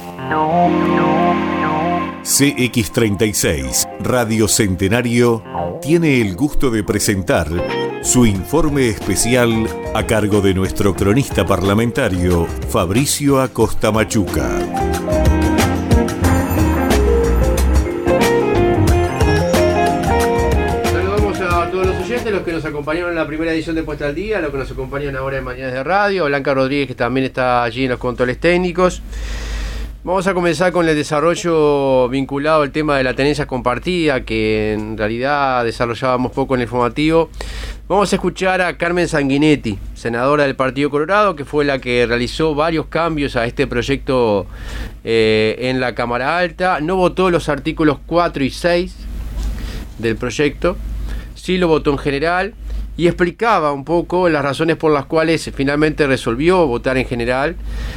CX36 Radio Centenario tiene el gusto de presentar su informe especial a cargo de nuestro cronista parlamentario Fabricio Acosta Machuca. Saludamos a todos los oyentes, los que nos acompañaron en la primera edición de Puesta al Día, los que nos acompañan ahora en Mañanas de Radio, Blanca Rodríguez, que también está allí en los controles técnicos. Vamos a comenzar con el desarrollo vinculado al tema de la tenencia compartida, que en realidad desarrollábamos poco en el informativo. Vamos a escuchar a Carmen Sanguinetti, senadora del Partido Colorado, que fue la que realizó varios cambios a este proyecto en la Cámara Alta. No votó los artículos 4 y 6 del proyecto, sí lo votó en general, y explicaba un poco las razones por las cuales finalmente resolvió votar en general,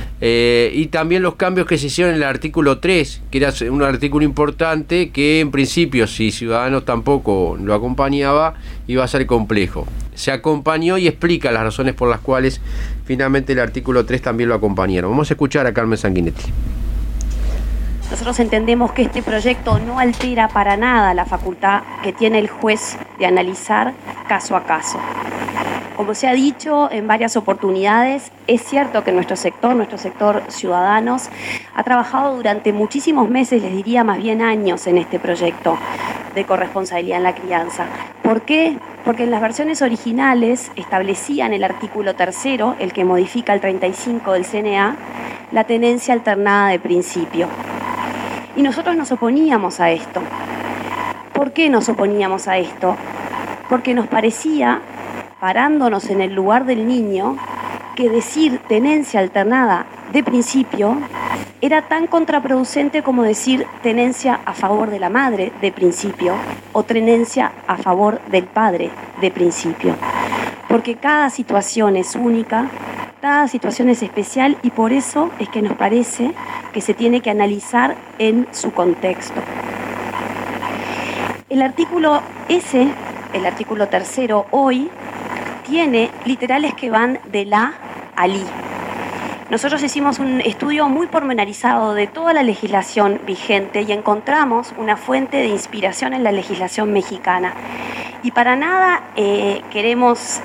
y también los cambios que se hicieron en el artículo 3, que era un artículo importante que en principio, si Ciudadanos tampoco lo acompañaba, iba a ser complejo. Se acompañó y explica las razones por las cuales finalmente el artículo 3 también lo acompañaron. Vamos a escuchar a Carmen Sanguinetti. Nosotros entendemos que este proyecto no altera para nada la facultad que tiene el juez de analizar caso a caso. Como se ha dicho en varias oportunidades, es cierto que nuestro sector Ciudadanos, ha trabajado durante muchísimos meses, les diría más bien años, en este proyecto de corresponsabilidad en la crianza. ¿Por qué? Porque en las versiones originales establecían el artículo 3, el que modifica el 35 del CNA, la tenencia alternada de principio. Y nosotros nos oponíamos a esto. ¿Por qué nos oponíamos a esto? Porque nos parecía, parándonos en el lugar del niño, que decir tenencia alternada de principio era tan contraproducente como decir tenencia a favor de la madre de principio o tenencia a favor del padre de principio. Porque cada situación es única, cada situación es especial, y por eso es que nos parece que se tiene que analizar en su contexto. El artículo 3 hoy, tiene literales que van de la a li. Nosotros hicimos un estudio muy pormenorizado de toda la legislación vigente y encontramos una fuente de inspiración en la legislación mexicana. Y para nada queremos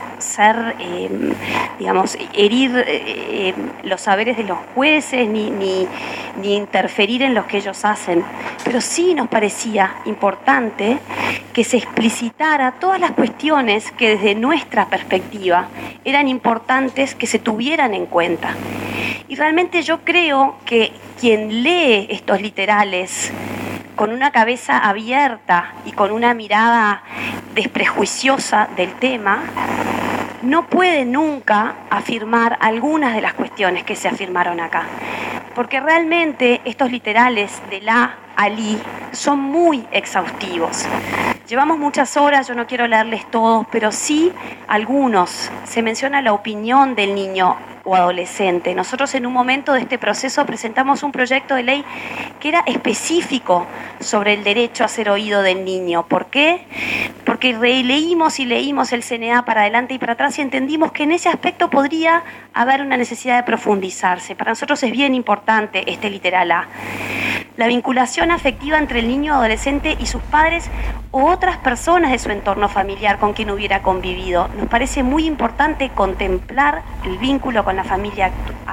herir los saberes de los jueces ni interferir en los que ellos hacen. Pero sí nos parecía importante que se explicitara todas las cuestiones que desde nuestra perspectiva eran importantes que se tuvieran en cuenta. Y realmente yo creo que quien lee estos literales con una cabeza abierta y con una mirada desprejuiciosa del tema, no puede nunca afirmar algunas de las cuestiones que se afirmaron acá. Porque realmente estos literales de la a li son muy exhaustivos. Llevamos muchas horas, yo no quiero leerles todos, pero sí algunos. Se menciona la opinión del niño o adolescente. Nosotros en un momento de este proceso presentamos un proyecto de ley que era específico sobre el derecho a ser oído del niño. ¿Por qué? Porque releímos y leímos el CNA para adelante y para atrás y entendimos que en ese aspecto podría haber una necesidad de profundizarse. Para nosotros es bien importante este literal A. La vinculación afectiva entre el niño o adolescente y sus padres o otras personas de su entorno familiar con quien hubiera convivido. Nos parece muy importante contemplar el vínculo con la familia.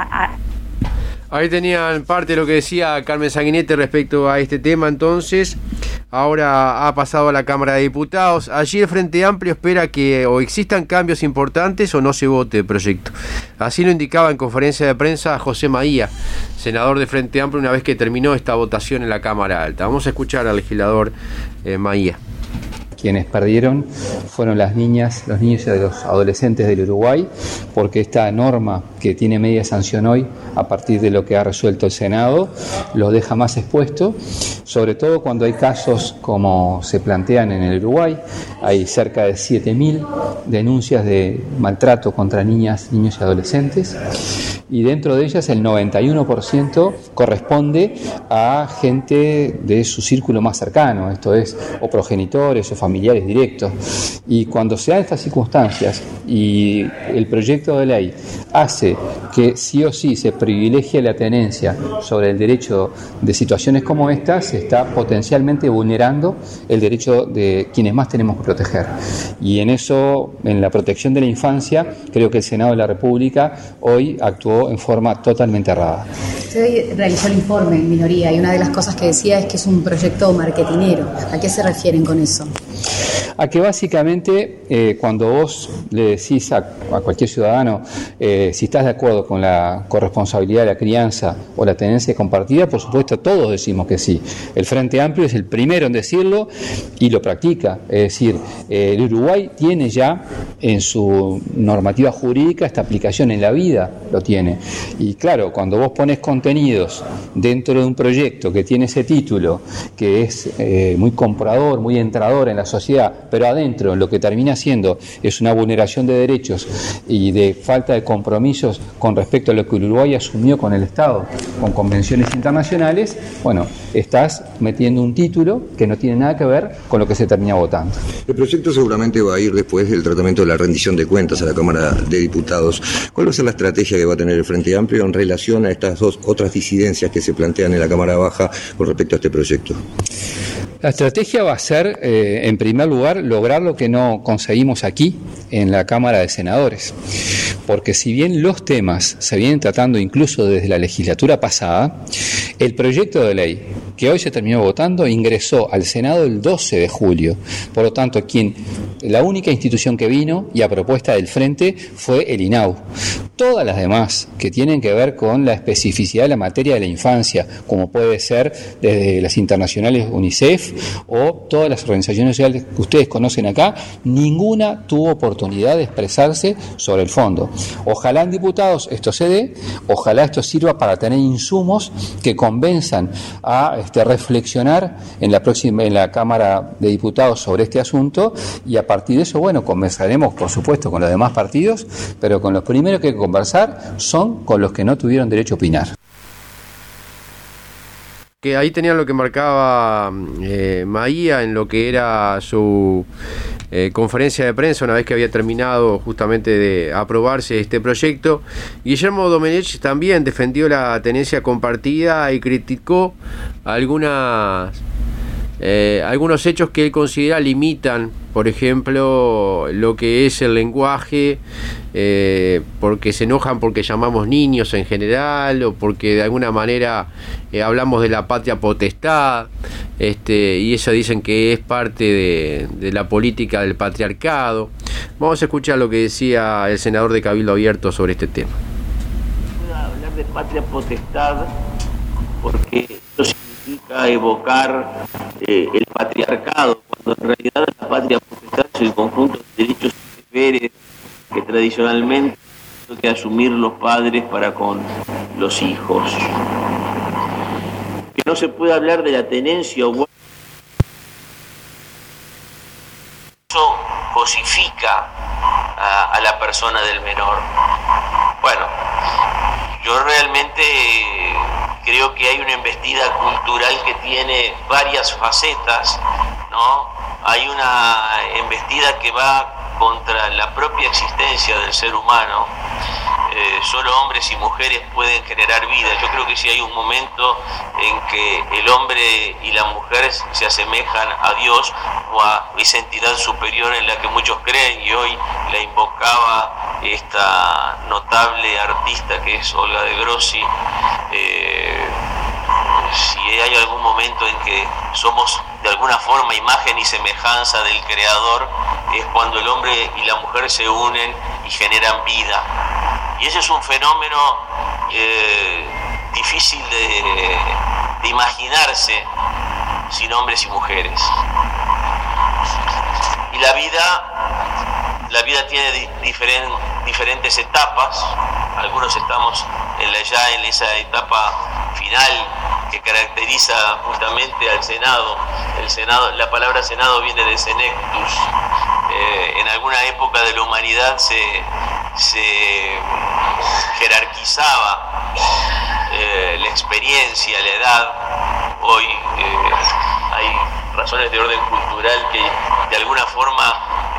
Ahí tenían parte de lo que decía Carmen Sanguinetti respecto a este tema. Entonces, ahora ha pasado a la Cámara de Diputados. Allí el Frente Amplio espera que o existan cambios importantes o no se vote el proyecto. Así lo indicaba en conferencia de prensa José Maía, senador de Frente Amplio, una vez que terminó esta votación en la Cámara Alta. Vamos a escuchar al legislador Maía. Quienes perdieron fueron las niñas, los niños y los adolescentes del Uruguay, porque esta norma que tiene media sanción hoy, a partir de lo que ha resuelto el Senado, los deja más expuestos, sobre todo cuando hay casos como se plantean en el Uruguay. Hay cerca de 7.000 denuncias de maltrato contra niñas, niños y adolescentes, y dentro de ellas el 91% corresponde a gente de su círculo más cercano, esto es, o progenitores o familiares directos. Y cuando se dan estas circunstancias y el proyecto de ley hace que sí o sí se privilegie la tenencia sobre el derecho de situaciones como esta, se está potencialmente vulnerando el derecho de quienes más tenemos que proteger. Y en eso, en la protección de la infancia, creo que el Senado de la República hoy actuó en forma totalmente errada. Usted realizó el informe en minoría y una de las cosas que decía es que es un proyecto marketinero. ¿A qué se refieren con eso? A que básicamente cuando vos le decís a cualquier ciudadano si estás de acuerdo con la corresponsabilidad de la crianza o la tenencia compartida, por supuesto todos decimos que sí. El Frente Amplio es el primero en decirlo y lo practica. Es decir, el Uruguay tiene ya en su normativa jurídica esta aplicación, en la vida lo tiene. Y claro, cuando vos pones contenidos dentro de un proyecto que tiene ese título, que es muy comprador, muy entrador en la sociedad, pero adentro lo que termina siendo es una vulneración de derechos y de falta de compromisos con respecto a lo que el Uruguay asumió con el Estado, con convenciones internacionales, bueno, estás metiendo un título que no tiene nada que ver con lo que se termina votando. El proyecto seguramente va a ir después del tratamiento de la rendición de cuentas a la Cámara de Diputados. ¿Cuál va a ser la estrategia que va a tener el Frente Amplio en relación a estas dos otras disidencias que se plantean en la Cámara Baja con respecto a este proyecto? La estrategia va a ser, en primer lugar, lograr lo que no conseguimos aquí en la Cámara de Senadores. Porque si bien los temas se vienen tratando incluso desde la legislatura pasada, el proyecto de ley que hoy se terminó votando ingresó al Senado el 12 de julio. Por lo tanto, la única institución que vino y a propuesta del Frente fue el INAU. Todas las demás que tienen que ver con la especificidad de la materia de la infancia, como puede ser desde las internacionales UNICEF o todas las organizaciones sociales que ustedes conocen acá, ninguna tuvo oportunidad de expresarse sobre el fondo. Ojalá en diputados esto se dé, ojalá esto sirva para tener insumos que convenzan a reflexionar en la Cámara de Diputados sobre este asunto, y a partir de eso, bueno, conversaremos por supuesto con los demás partidos, pero con los primeros que hay que conversar son con los que no tuvieron derecho a opinar. Que ahí tenían lo que marcaba Maía en lo que era su conferencia de prensa una vez que había terminado justamente de aprobarse este proyecto. Guillermo Domenech también defendió la tenencia compartida y criticó algunos hechos que él considera limitan, por ejemplo, lo que es el lenguaje, porque se enojan porque llamamos niños en general, o porque de alguna manera hablamos de la patria potestad, y eso dicen que es parte de la política del patriarcado. Vamos a escuchar lo que decía el senador de Cabildo Abierto sobre este tema. Voy a hablar de patria potestad porque eso significa evocar el patriarcado, cuando en realidad la patria potestad es el conjunto de derechos y deberes que tradicionalmente tienen que asumir los padres para con los hijos. Que no se puede hablar de la tenencia o eso cosifica a la persona del menor. Bueno, yo realmente creo que hay una embestida cultural que tiene varias facetas, ¿no? Hay una embestida que va contra la propia existencia del ser humano. Solo hombres y mujeres pueden generar vida. Yo creo que sí hay un momento en que el hombre y la mujer se asemejan a Dios o a esa entidad superior en la que muchos creen, y hoy la invocaba esta notable artista que es Olga de Grossi. Si hay algún momento en que somos de alguna forma imagen y semejanza del Creador, es cuando el hombre y la mujer se unen y generan vida. Y ese es un fenómeno difícil de imaginarse sin hombres y mujeres. Y la vida tiene diferentes etapas. Algunos estamos ya en esa etapa final que caracteriza justamente al Senado. La palabra Senado viene de senectus. En alguna época de la humanidad se se jerarquizaba la experiencia, la edad. Hoy hay razones de orden cultural que de alguna forma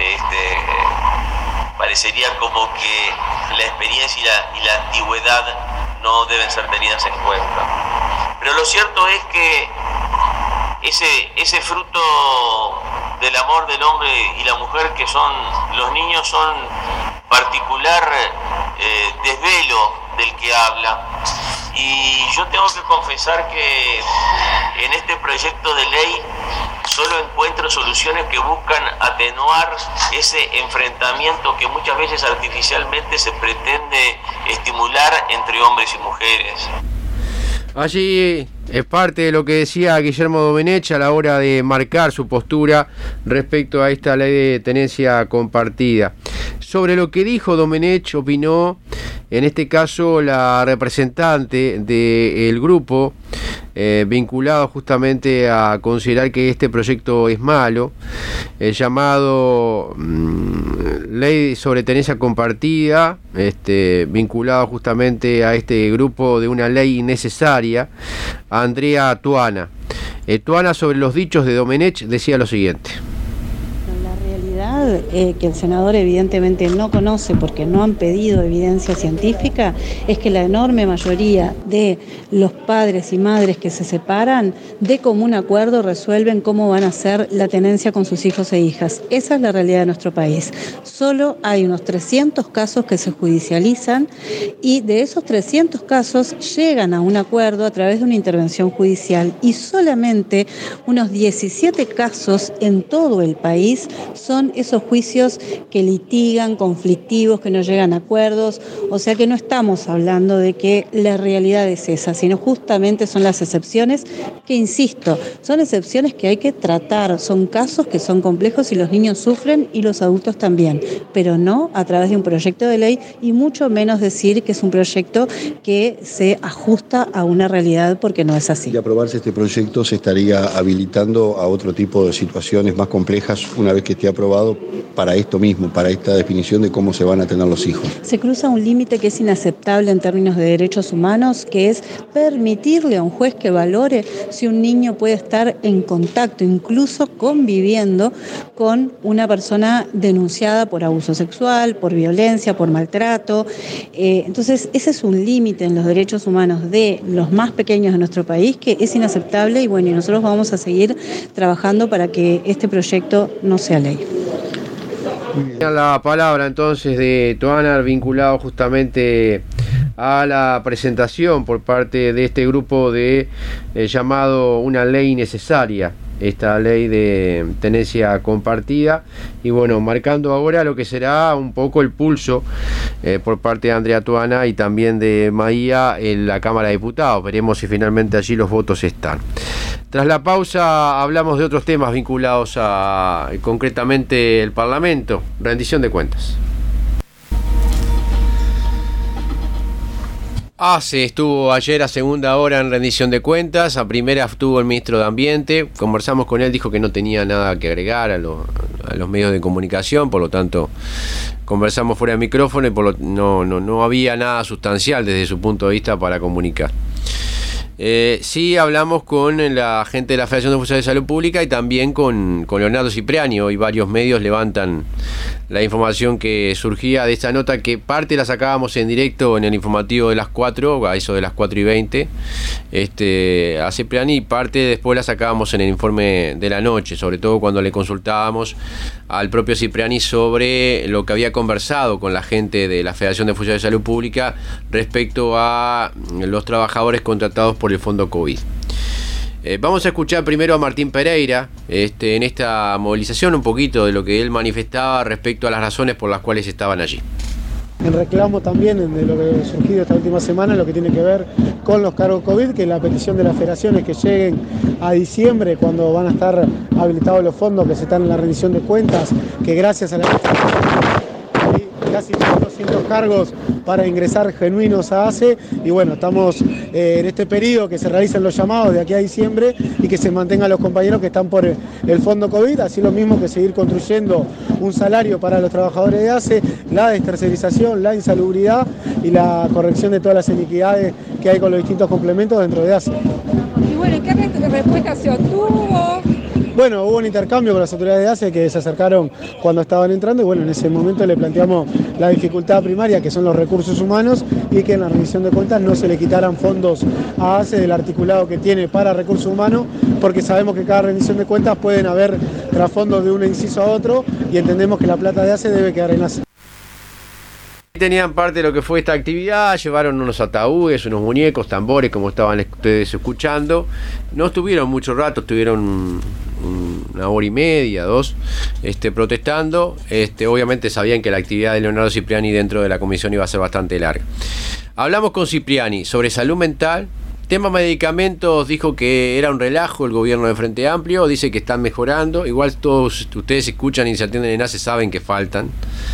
parecería como que la experiencia y la antigüedad no deben ser tenidas en cuenta. Pero lo cierto es que ese fruto del amor del hombre y la mujer que son los niños son particular desvelo del que habla. Y yo tengo que confesar que en este proyecto de ley solo encuentro soluciones que buscan atenuar ese enfrentamiento que muchas veces artificialmente se pretende estimular entre hombres y mujeres. Allí es parte de lo que decía Guillermo Domenech a la hora de marcar su postura respecto a esta ley de tenencia compartida. Sobre lo que dijo Domenech opinó, en este caso, la representante del grupo vinculado justamente a considerar que este proyecto es malo, llamado Ley sobre Tenencia Compartida, vinculado justamente a este grupo de una ley innecesaria, Andrea Tuana. Tuana, sobre los dichos de Domenech, decía lo siguiente. Que el senador evidentemente no conoce porque no han pedido evidencia científica es que la enorme mayoría de los padres y madres que se separan de común acuerdo resuelven cómo van a hacer la tenencia con sus hijos e hijas. Esa es la realidad de nuestro país. Solo hay unos 300 casos que se judicializan y de esos 300 casos llegan a un acuerdo a través de una intervención judicial y solamente unos 17 casos en todo el país son esos juicios que litigan, conflictivos, que no llegan a acuerdos, o sea que no estamos hablando de que la realidad es esa, sino justamente son las excepciones que, insisto, son excepciones que hay que tratar, son casos que son complejos y los niños sufren y los adultos también, pero no a través de un proyecto de ley y mucho menos decir que es un proyecto que se ajusta a una realidad porque no es así. De aprobarse este proyecto se estaría habilitando a otro tipo de situaciones más complejas una vez que esté aprobado para esto mismo, para esta definición de cómo se van a tener los hijos. Se cruza un límite que es inaceptable en términos de derechos humanos, que es permitirle a un juez que valore si un niño puede estar en contacto, incluso conviviendo con una persona denunciada por abuso sexual, por violencia, por maltrato. Entonces, ese es un límite en los derechos humanos de los más pequeños de nuestro país que es inaceptable y bueno, y nosotros vamos a seguir trabajando para que este proyecto no sea ley. La palabra entonces de Tuana vinculado justamente a la presentación por parte de este grupo de llamado una ley necesaria, esta ley de tenencia compartida, y bueno, marcando ahora lo que será un poco el pulso por parte de Andrea Tuana y también de Maía en la Cámara de Diputados. Veremos si finalmente allí los votos están. Tras la pausa hablamos de otros temas vinculados a concretamente el Parlamento, rendición de cuentas. Se estuvo ayer a segunda hora en rendición de cuentas, a primera estuvo el ministro de Ambiente, conversamos con él, dijo que no tenía nada que agregar a los medios de comunicación, por lo tanto conversamos fuera de micrófono y no había nada sustancial desde su punto de vista para comunicar. Sí hablamos con la gente de la Federación de Funcionarios de Salud Pública y también con Leonardo Cipriani. Hoy varios medios levantan la información que surgía de esta nota, que parte la sacábamos en directo en el informativo de las 4, a eso de las 4:20, a Cipriani, y parte después la sacábamos en el informe de la noche, sobre todo cuando le consultábamos al propio Cipriani sobre lo que había conversado con la gente de la Federación de Funcionarios de Salud Pública respecto a los trabajadores contratados por el Fondo COVID. Vamos a escuchar primero a Martín Pereira en esta movilización, un poquito de lo que él manifestaba respecto a las razones por las cuales estaban allí. En reclamo también de lo que ha surgido esta última semana, lo que tiene que ver con los cargos COVID, que la petición de la federación es que lleguen a diciembre, cuando van a estar habilitados los fondos que se están en la rendición de cuentas, que gracias a la hay casi todos los 200 cargos para ingresar genuinos a ACE y bueno, estamos en este periodo que se realicen los llamados de aquí a diciembre y que se mantengan los compañeros que están por el fondo COVID, así lo mismo que seguir construyendo un salario para los trabajadores de ACE, la destercerización, la insalubridad y la corrección de todas las iniquidades que hay con los distintos complementos dentro de ACE. Y bueno, ¿qué respuesta se obtuvo? Bueno, hubo un intercambio con las autoridades de ACE que se acercaron cuando estaban entrando y bueno, en ese momento le planteamos la dificultad primaria que son los recursos humanos y que en la rendición de cuentas no se le quitaran fondos a ACE del articulado que tiene para recursos humanos, porque sabemos que cada rendición de cuentas pueden haber trasfondos de un inciso a otro y entendemos que la plata de ACE debe quedar en ACE. Tenían parte de lo que fue esta actividad, llevaron unos ataúdes, unos muñecos, tambores, como estaban ustedes escuchando. No estuvieron mucho rato, estuvieron una hora y media, 2, protestando. Obviamente sabían que la actividad de Leonardo Cipriani dentro de la comisión iba a ser bastante larga. Hablamos con Cipriani sobre salud mental. Tema medicamentos, dijo que era un relajo el gobierno de Frente Amplio, dice que están mejorando. Igual todos ustedes escuchan y se atienden en ACE, saben que faltan.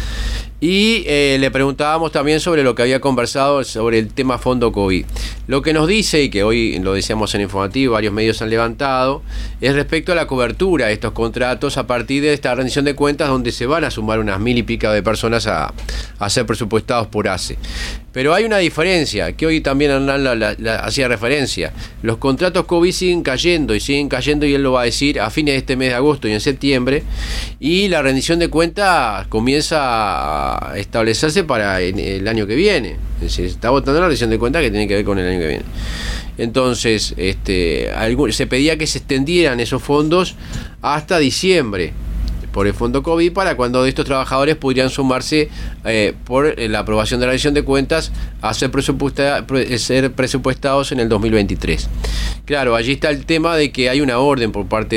Y le preguntábamos también sobre lo que había conversado sobre el tema fondo COVID. Lo que nos dice, y que hoy lo decíamos en informativo, varios medios han levantado, es respecto a la cobertura de estos contratos a partir de esta rendición de cuentas donde se van a sumar unas 1000 y pico de personas a ser presupuestados por ACE. Pero hay una diferencia, que hoy también Hernán hacía referencia. Los contratos COVID siguen cayendo y él lo va a decir a fines de este mes de agosto y en septiembre. Y la rendición de cuentas comienza a establecerse para el año que viene. Es decir, se está votando la rendición de cuentas que tiene que ver con el año que viene. Entonces, se pedía que se extendieran esos fondos hasta diciembre por el fondo COVID, para cuando estos trabajadores podrían sumarse por la aprobación de la rendición de cuentas a ser presupuestados en el 2023. Claro, allí está el tema de que hay una orden por parte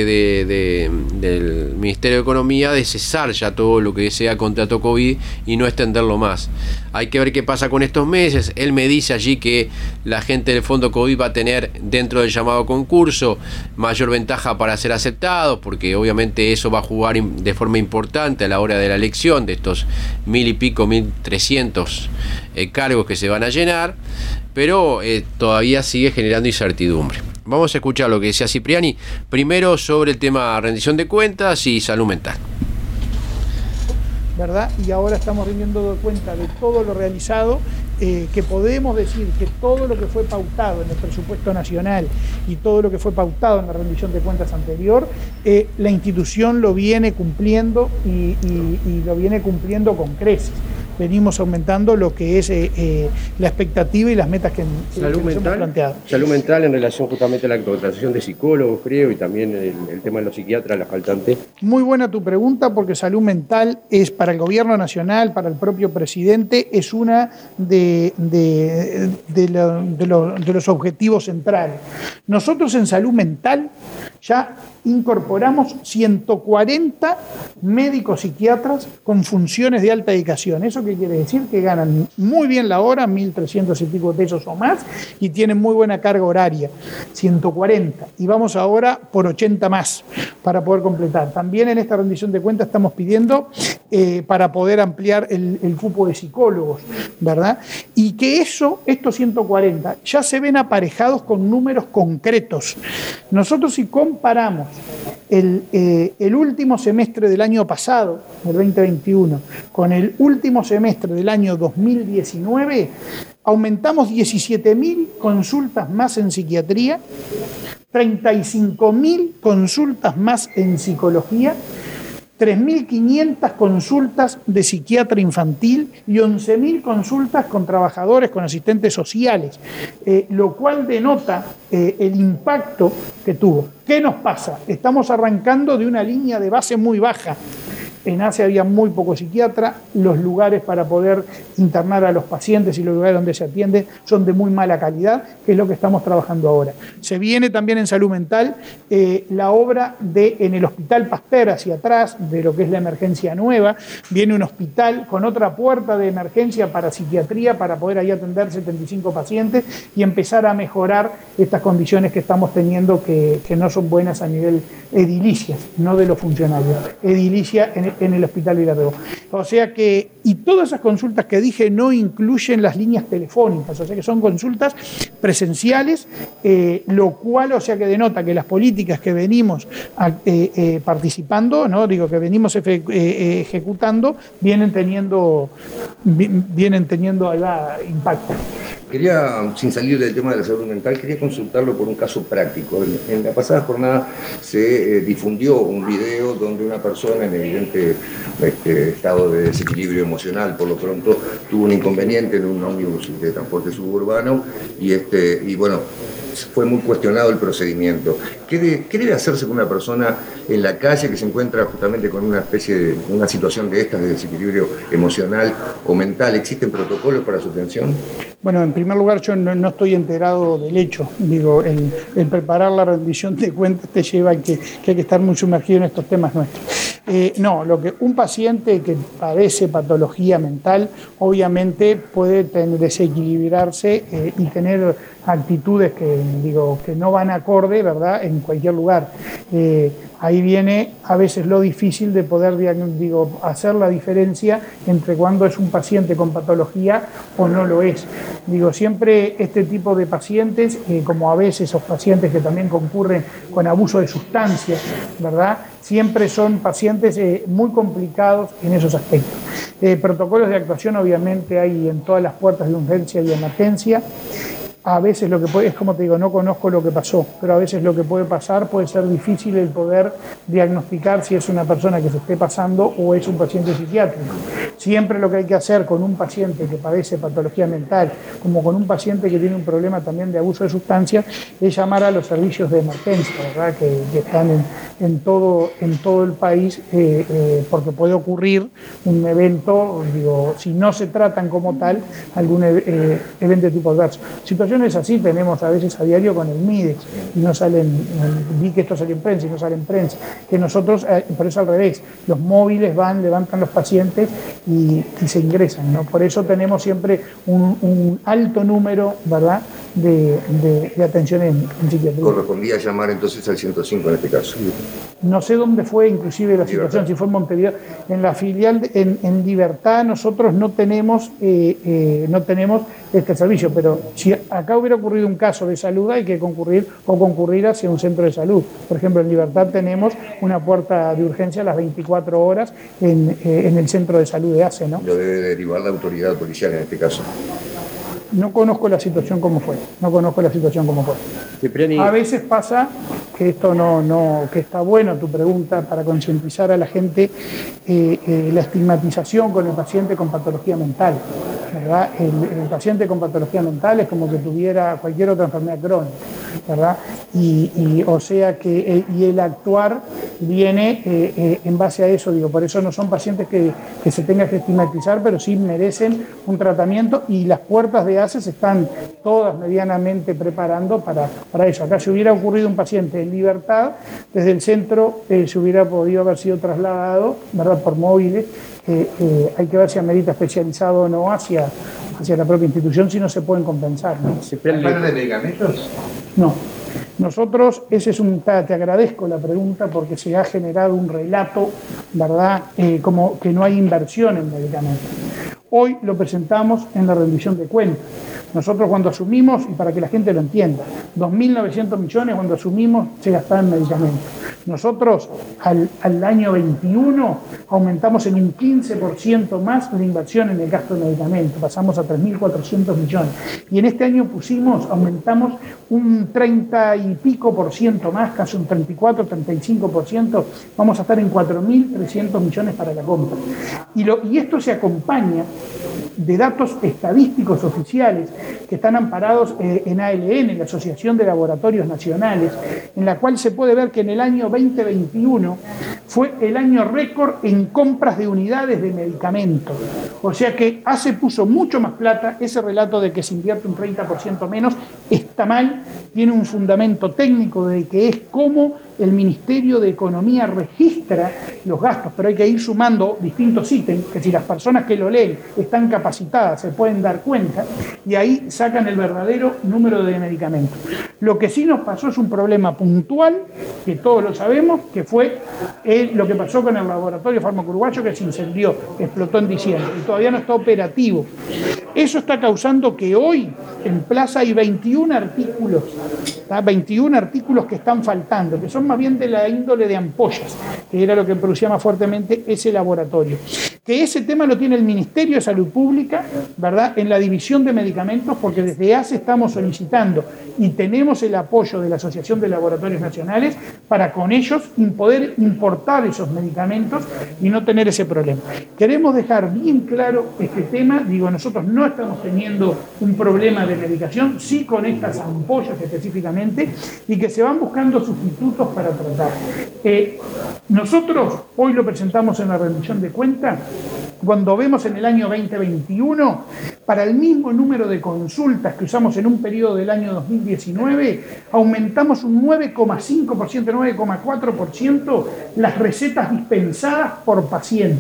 del Ministerio de Economía de cesar ya todo lo que sea contrato COVID y no extenderlo más. Hay que ver qué pasa con estos meses. Él me dice allí que la gente del fondo COVID va a tener dentro del llamado concurso mayor ventaja para ser aceptados, porque obviamente eso va a jugar de forma importante a la hora de la elección de estos 1000 y pico, 1300 cargos que se van a llenar, pero todavía sigue generando incertidumbre. Vamos a escuchar lo que decía Cipriani, primero sobre el tema rendición de cuentas y salud mental. ¿Verdad? Y ahora estamos rindiendo cuenta de todo lo realizado, que podemos decir que todo lo que fue pautado en el presupuesto nacional y todo lo que fue pautado en la rendición de cuentas anterior, la institución lo viene cumpliendo y lo viene cumpliendo con creces. Venimos aumentando lo que es la expectativa y las metas que nos hemos planteado. Salud mental en relación justamente a la contratación de psicólogos, creo, y también el tema de los psiquiatras, la faltante. Muy buena tu pregunta, porque salud mental es para el gobierno nacional, para el propio presidente, es una de los objetivos centrales. Nosotros en salud mental ya incorporamos 140 médicos psiquiatras con funciones de alta dedicación. ¿Eso qué quiere decir? Que ganan muy bien la hora, 1.300 y pico pesos o más, y tienen muy buena carga horaria, 140. Y vamos ahora por 80 más para poder completar. También en esta rendición de cuentas estamos pidiendo para poder ampliar el cupo de psicólogos, ¿verdad? Y que estos 140 ya se ven aparejados con números concretos. Nosotros, si comparamos el último semestre del año pasado, el 2021, con el último semestre del año 2019, aumentamos 17.000 consultas más en psiquiatría, 35.000 consultas más en psicología, 3.500 consultas de psiquiatra infantil y 11.000 consultas con trabajadores, con asistentes sociales, lo cual denota el impacto que tuvo. ¿Qué nos pasa? Estamos arrancando de una línea de base muy baja. En ACE había muy poco psiquiatra, los lugares para poder internar a los pacientes y los lugares donde se atiende son de muy mala calidad, que es lo que estamos trabajando ahora. Se viene también en salud mental la obra en el Hospital Pasteur, hacia atrás, de lo que es la emergencia nueva, viene un hospital con otra puerta de emergencia para psiquiatría, para poder ahí atender 75 pacientes y empezar a mejorar estas condiciones que estamos teniendo que no son buenas a nivel edilicia, no de los funcionarios. Edilicia en el Hospital Vilardo. O sea que, y todas esas consultas que dije no incluyen las líneas telefónicas, o sea que son consultas presenciales, lo cual, o sea que denota que las políticas que venimos participando, ¿no? Digo, que venimos ejecutando, vienen teniendo impacto. Quería, sin salir del tema de la salud mental, quería consultarlo por un caso práctico. En la pasada jornada se difundió un video donde una persona en evidente estado de desequilibrio emocional, por lo pronto, tuvo un inconveniente en un ómnibus de transporte suburbano y bueno, fue muy cuestionado el procedimiento. ¿Qué debe hacerse con una persona en la calle que se encuentra justamente con una especie de una situación de estas, de desequilibrio emocional o mental? ¿Existen protocolos para su atención? Bueno, en primer lugar, yo no estoy enterado del hecho. Digo, el preparar la rendición de cuentas te lleva a que hay que estar muy sumergido en estos temas nuestros. Un paciente que padece patología mental, obviamente puede desequilibrarse y tener actitudes que no van acorde, ¿verdad?, en cualquier lugar. Ahí viene a veces lo difícil de poder hacer la diferencia entre cuando es un paciente con patología o no lo es. Siempre este tipo de pacientes, como a veces esos pacientes que también concurren con abuso de sustancias, ¿verdad?, siempre son pacientes muy complicados en esos aspectos. Protocolos de actuación obviamente hay en todas las puertas de urgencia y emergencia. A veces lo que puede, es como te digo, no conozco lo que pasó, pero a veces lo que puede pasar puede ser difícil el poder diagnosticar si es una persona que se esté pasando o es un paciente psiquiátrico. Siempre lo que hay que hacer con un paciente que padece patología mental, como con un paciente que tiene un problema también de abuso de sustancias, es llamar a los servicios de emergencia, ¿verdad?, que están en todo el país, porque puede ocurrir un evento, si no se tratan como tal, algún evento de tipo adverso. Situaciones así tenemos a veces a diario con el MIDEX, y no salen, vi que esto salió en prensa y no sale en prensa, que nosotros, por eso al revés, los móviles van, levantan los pacientes y se ingresan, ¿no? Por eso tenemos siempre un alto número, ¿verdad?, de atención en psiquiatría. Correspondía llamar entonces al 105 en este caso. No sé dónde fue inclusive la situación, si fue en Montevideo. En la filial en Libertad nosotros no tenemos este servicio, pero si acá hubiera ocurrido un caso de salud hay que concurrir hacia un centro de salud. Por ejemplo, en Libertad tenemos una puerta de urgencia a las 24 horas en el centro de salud de ACE, ¿no? Lo debe derivar la autoridad policial en este caso. No conozco la situación como fue. A veces pasa que esto que está bueno tu pregunta para concientizar a la gente, la estigmatización con el paciente con patología mental, ¿verdad? El paciente con patología mental es como que tuviera cualquier otra enfermedad crónica, ¿verdad? Y o sea que el actuar viene en base a eso, por eso no son pacientes que se tengan que estigmatizar, pero sí merecen un tratamiento, y las puertas de ACE están todas medianamente preparando para eso. Acá si hubiera ocurrido un paciente en Libertad, desde el centro se hubiera podido haber sido trasladado, ¿verdad?, por móviles. Hay que ver si amerita especializado o no hacia la propia institución, si no se pueden compensar, ¿no? ¿Se plan de medicamentos? No. Nosotros, te agradezco la pregunta porque se ha generado un relato, ¿verdad?, como que no hay inversión en medicamentos. Hoy lo presentamos en la rendición de cuentas. Nosotros cuando asumimos, y para que la gente lo entienda, 2.900 millones cuando asumimos se gastaban en medicamentos. Nosotros al año 21 aumentamos en un 15% más la inversión en el gasto de medicamentos, pasamos a 3.400 millones. Y en este año aumentamos un 30 y pico por ciento más, casi un 34, 35%, vamos a estar en 4.300 millones para la compra. Y esto se acompaña de datos estadísticos oficiales que están amparados en ALN, la Asociación de Laboratorios Nacionales, en la cual se puede ver que en el año 2021 fue el año récord en compras de unidades de medicamentos. O sea que ACE puso mucho más plata. Ese relato de que se invierte un 30% menos está mal, tiene un fundamento técnico de que es cómo el Ministerio de Economía registra los gastos, pero hay que ir sumando distintos ítems, que si las personas que lo leen están capacitadas se pueden dar cuenta, y ahí sacan el verdadero número de medicamentos. Lo que sí nos pasó es un problema puntual, que todos lo sabemos, que fue lo que pasó con el laboratorio fármaco uruguayo, que se incendió, explotó en diciembre, y todavía no está operativo. Eso está causando que hoy en Plaza hay 21 artículos, ¿tá? 21 artículos que están faltando, que son más bien de la índole de ampollas, que era lo que producía más fuertemente ese laboratorio. Que ese tema lo tiene el Ministerio de Salud Pública, ¿verdad?, en la división de medicamentos, porque desde hace estamos solicitando y tenemos el apoyo de la Asociación de Laboratorios Nacionales para con ellos poder importar esos medicamentos y no tener ese problema. Queremos dejar bien claro este tema, digo, nosotros no estamos teniendo un problema de medicación, sí con estas ampollas específicamente, y que se van buscando sustitutos para tratar. Nosotros hoy lo presentamos en la rendición de cuentas. Cuando vemos en el año 2021, para el mismo número de consultas que usamos en un periodo del año 2019, aumentamos un 9,5%, 9,4% las recetas dispensadas por paciente.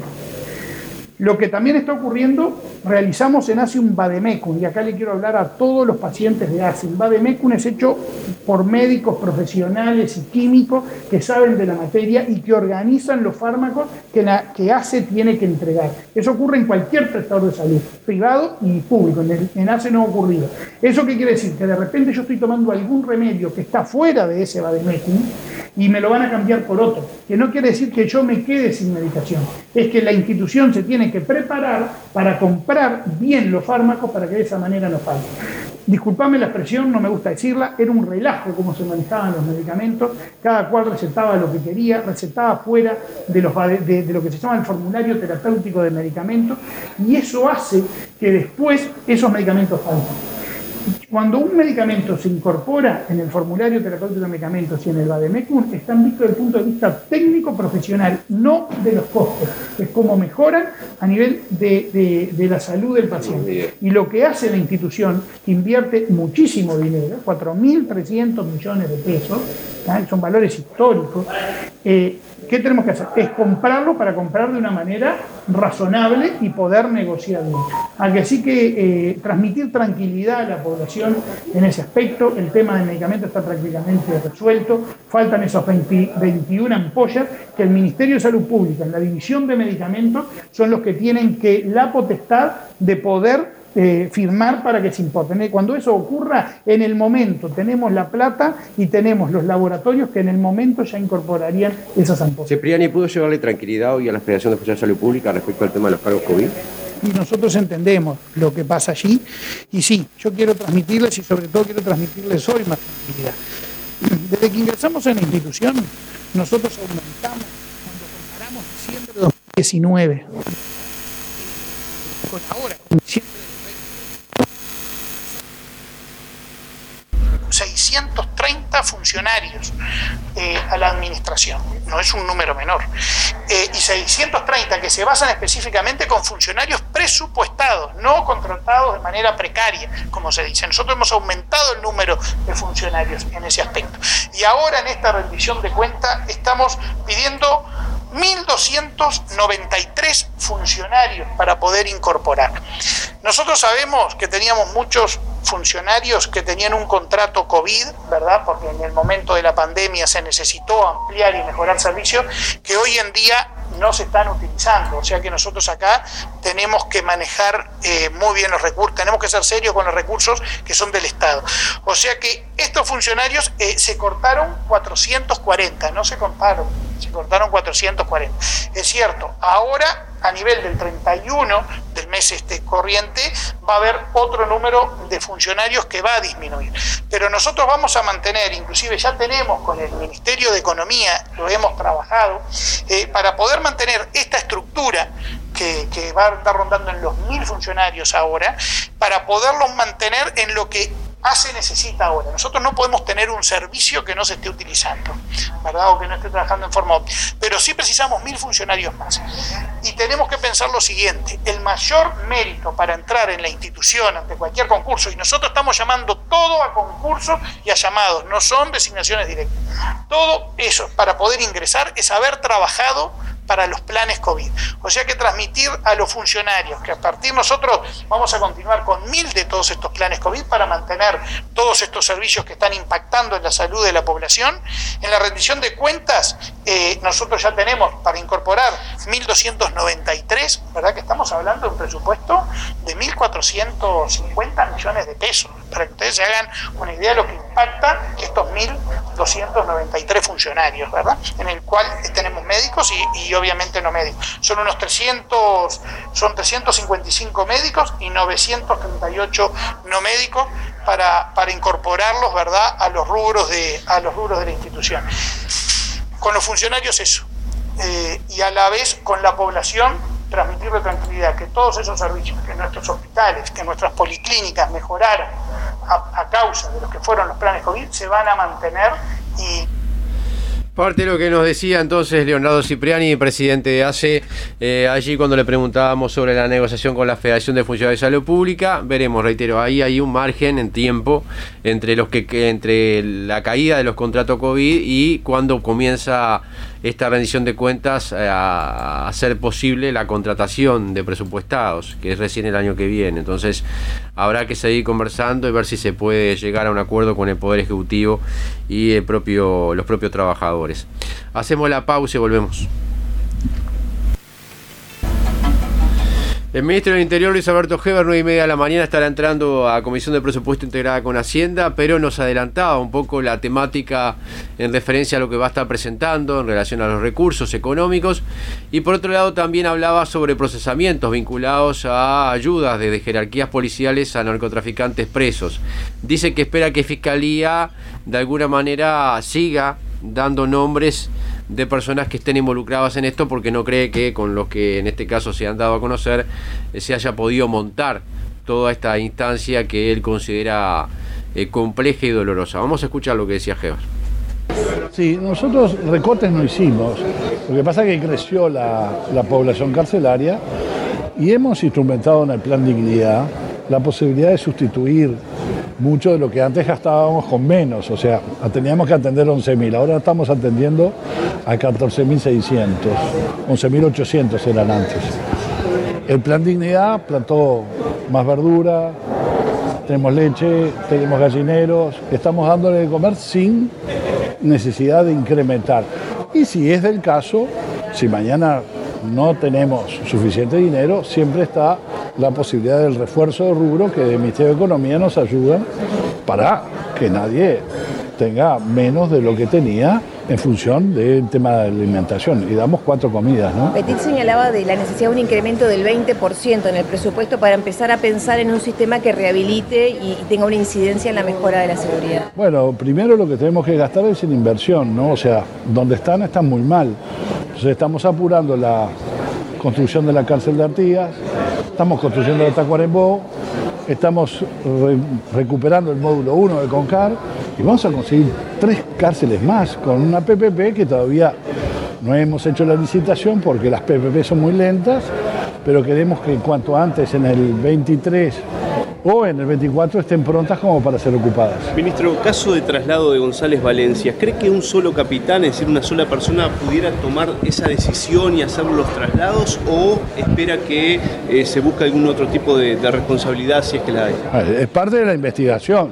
Lo que también está ocurriendo, realizamos en ACE un vademecum, y acá le quiero hablar a todos los pacientes de ACE. El vademecum es hecho por médicos profesionales y químicos que saben de la materia y que organizan los fármacos que ACE tiene que entregar. Eso ocurre en cualquier prestador de salud, privado y público. En ACE no ha ocurrido. ¿Eso qué quiere decir? Que de repente yo estoy tomando algún remedio que está fuera de ese vademecum y me lo van a cambiar por otro, que no quiere decir que yo me quede sin medicación, es que la institución se tiene que preparar para comprar bien los fármacos para que de esa manera no falte. Disculpame la expresión, no me gusta decirla, era un relajo cómo se manejaban los medicamentos, cada cual recetaba lo que quería, recetaba fuera de lo que se llama el formulario terapéutico de medicamentos, y eso hace que después esos medicamentos falten. Cuando un medicamento se incorpora en el formulario terapéutico de medicamentos y en el vademecum, están vistos desde el punto de vista técnico profesional, no de los costos, es como mejoran a nivel de la salud del paciente. Y lo que hace la institución, invierte muchísimo dinero, 4.300 millones de pesos, son valores históricos. ¿Qué tenemos que hacer? Es comprarlo para comprar de una manera razonable y poder negociar bien. Así que transmitir tranquilidad a la población en ese aspecto. El tema del medicamento está prácticamente resuelto. Faltan esos 21 ampollas que el Ministerio de Salud Pública, en la división de medicamentos, son los que tienen la potestad de poder firmar para que se importen. Cuando eso ocurra, en el momento tenemos la plata y tenemos los laboratorios que en el momento ya incorporarían esas ampollas. Cipriani, ¿pudo llevarle tranquilidad hoy a la Federación de Funcionarios de Salud Pública respecto al tema de los cargos COVID? Y nosotros entendemos lo que pasa allí, y sí, yo quiero transmitirles, y sobre todo quiero transmitirles hoy más tranquilidad. Desde que ingresamos en la institución, nosotros aumentamos, cuando comparamos diciembre de 2019 con ahora, con diciembre de 630 funcionarios a la administración, no es un número menor, y 630 que se basan específicamente con funcionarios presupuestados, no contratados de manera precaria, como se dice. Nosotros hemos aumentado el número de funcionarios en ese aspecto. Y ahora en esta rendición de cuentas estamos pidiendo 1.293 funcionarios para poder incorporar. Nosotros sabemos que teníamos muchos funcionarios que tenían un contrato COVID, ¿verdad? Porque en el momento de la pandemia se necesitó ampliar y mejorar servicios que hoy en día no se están utilizando. O sea que nosotros acá tenemos que manejar muy bien los recursos, tenemos que ser serios con los recursos que son del Estado. O sea que estos funcionarios se cortaron 440, no se contaron, se cortaron 440. Es cierto, ahora a nivel del 31 del mes corriente va a haber otro número de funcionarios que va a disminuir. Pero nosotros vamos a mantener, inclusive ya tenemos con el Ministerio de Economía, lo hemos trabajado, para poder mantener esta estructura que va a estar rondando en los 1.000 funcionarios ahora, para poderlos mantener en lo que ACE necesita ahora. Nosotros no podemos tener un servicio que no se esté utilizando, ¿verdad? O que no esté trabajando en forma óptima. Pero sí precisamos 1000 funcionarios más. Y tenemos que pensar lo siguiente: el mayor mérito para entrar en la institución ante cualquier concurso, y nosotros estamos llamando todo a concursos y a llamados, no son designaciones directas. Todo eso para poder ingresar es haber trabajado para los planes COVID. O sea que transmitir a los funcionarios que a partir nosotros vamos a continuar con 1000 de todos estos planes COVID para mantener todos estos servicios que están impactando en la salud de la población. En la rendición de cuentas nosotros ya tenemos para incorporar 1.293, ¿verdad? Que estamos hablando de un presupuesto de 1.450 millones de pesos, para que ustedes se hagan una idea de lo que impacta estos 1.293 funcionarios, ¿verdad? En el cual tenemos médicos y obviamente no médicos. Son 355 médicos y 938 no médicos para incorporarlos, ¿verdad?, a los rubros de la institución. Con los funcionarios eso, y a la vez con la población transmitirle tranquilidad, que todos esos servicios, que nuestros hospitales, que nuestras policlínicas mejoraran a causa de los que fueron los planes COVID, se van a mantener. Y parte de lo que nos decía entonces Leonardo Cipriani, presidente de ACE, allí cuando le preguntábamos sobre la negociación con la Federación de Funcionarios de Salud Pública. Veremos, reitero, ahí hay un margen en tiempo entre entre la caída de los contratos COVID y cuando comienza esta rendición de cuentas a hacer posible la contratación de presupuestados, que es recién el año que viene. Entonces habrá que seguir conversando y ver si se puede llegar a un acuerdo con el Poder Ejecutivo y los propios trabajadores. Hacemos la pausa y volvemos. El ministro del Interior, Luis Alberto Heber, 9:30 de la mañana, estará entrando a Comisión de Presupuesto integrada con Hacienda, pero nos adelantaba un poco la temática en referencia a lo que va a estar presentando en relación a los recursos económicos, y por otro lado también hablaba sobre procesamientos vinculados a ayudas desde jerarquías policiales a narcotraficantes presos. Dice que espera que Fiscalía de alguna manera siga dando nombres de personas que estén involucradas en esto, porque no cree que con los que en este caso se han dado a conocer se haya podido montar toda esta instancia que él considera compleja y dolorosa. Vamos a escuchar lo que decía Heber. Sí, nosotros recortes no hicimos. Lo que pasa es que creció la población carcelaria y hemos instrumentado en el Plan Dignidad la posibilidad de sustituir mucho de lo que antes gastábamos con menos. O sea, teníamos que atender 11.000, ahora estamos atendiendo a 14.600, 11.800 eran antes. El Plan Dignidad plantó más verdura, tenemos leche, tenemos gallineros, estamos dándole de comer sin necesidad de incrementar. Y si es del caso, si mañana no tenemos suficiente dinero, siempre está la posibilidad del refuerzo de rubro que el Ministerio de Economía nos ayuda para que nadie tenga menos de lo que tenía en función del tema de alimentación. Y damos 4 comidas, ¿no? Petit señalaba de la necesidad de un incremento del 20% en el presupuesto para empezar a pensar en un sistema que rehabilite y tenga una incidencia en la mejora de la seguridad. Bueno, primero lo que tenemos que gastar es en inversión, ¿no? O sea, donde están muy mal. Entonces estamos apurando la construcción de la cárcel de Artigas, estamos construyendo la Tacuarembó, estamos recuperando el módulo 1 de CONCAR y vamos a conseguir 3 cárceles más con una PPP que todavía no hemos hecho la licitación porque las PPP son muy lentas, pero queremos que cuanto antes en el 23 o en el 24 estén prontas como para ser ocupadas. Ministro, caso de traslado de González Valencia, ¿cree que un solo capitán, es decir, una sola persona, pudiera tomar esa decisión y hacer los traslados, o espera que se busque algún otro tipo de responsabilidad si es que la hay? Es parte de la investigación.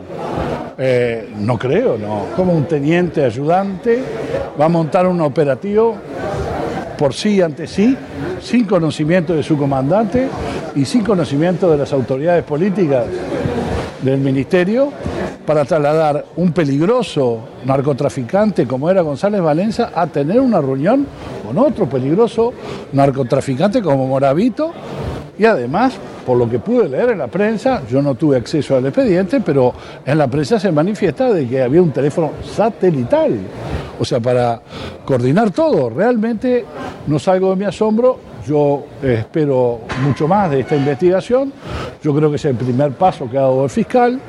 No creo, no. Como un teniente ayudante va a montar un operativo por sí ante sí, sin conocimiento de su comandante y sin conocimiento de las autoridades políticas del ministerio, para trasladar un peligroso narcotraficante como era González Valencia a tener una reunión con otro peligroso narcotraficante como Moravito. Y además, por lo que pude leer en la prensa, yo no tuve acceso al expediente, pero en la prensa se manifiesta de que había un teléfono satelital, o sea, para coordinar todo. Realmente no salgo de mi asombro, yo espero mucho más de esta investigación, yo creo que es el primer paso que ha dado el fiscal,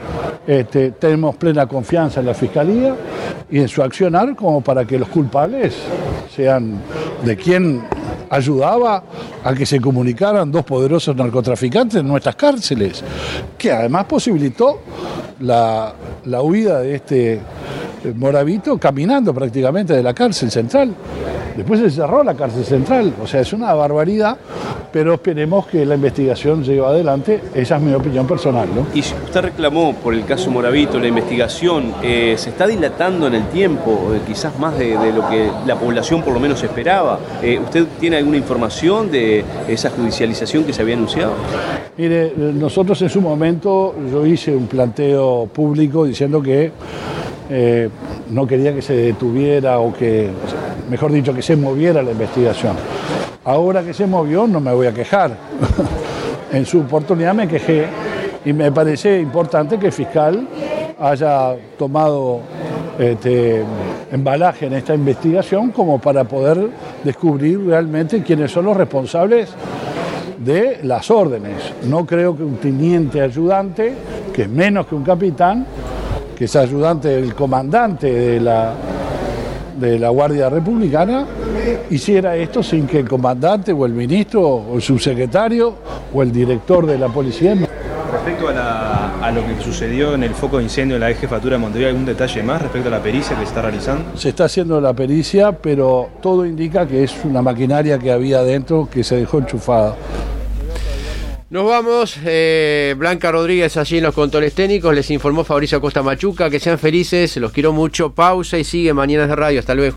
tenemos plena confianza en la Fiscalía y en su accionar como para que los culpables sean de quien ayudaba a que se comunicaran dos poderosos narcotraficantes en nuestras cárceles, que además posibilitó la huida de este Moravito caminando prácticamente de la cárcel central. Después se cerró la cárcel central, o sea, es una barbaridad, pero esperemos que la investigación lleve adelante. Esa es mi opinión personal, ¿no? Y usted reclamó por el caso Moravito, la investigación se está dilatando en el tiempo, quizás más de lo que la población por lo menos esperaba. ¿Usted tiene alguna información de esa judicialización que se había anunciado? Mire, nosotros en su momento, yo hice un planteo público diciendo que no quería que se detuviera o que, mejor dicho, que se moviera la investigación. Ahora que se movió no me voy a quejar. En su oportunidad me quejé y me parece importante que el fiscal haya tomado embalaje en esta investigación como para poder descubrir realmente quiénes son los responsables de las órdenes. No creo que un teniente ayudante, que es menos que un capitán, que es ayudante del comandante de la Guardia Republicana, hiciera esto sin que el comandante o el ministro o el subsecretario o el director de la policía. Respecto a lo que sucedió en el foco de incendio de la Jefatura de Montevideo, ¿algún detalle más respecto a la pericia que se está realizando? Se está haciendo la pericia, pero todo indica que es una maquinaria que había adentro que se dejó enchufada. Nos vamos, Blanca Rodríguez allí en los controles técnicos, les informó Fabricio Acosta Machuca, que sean felices, los quiero mucho, pausa y sigue Mañanas de Radio, hasta luego.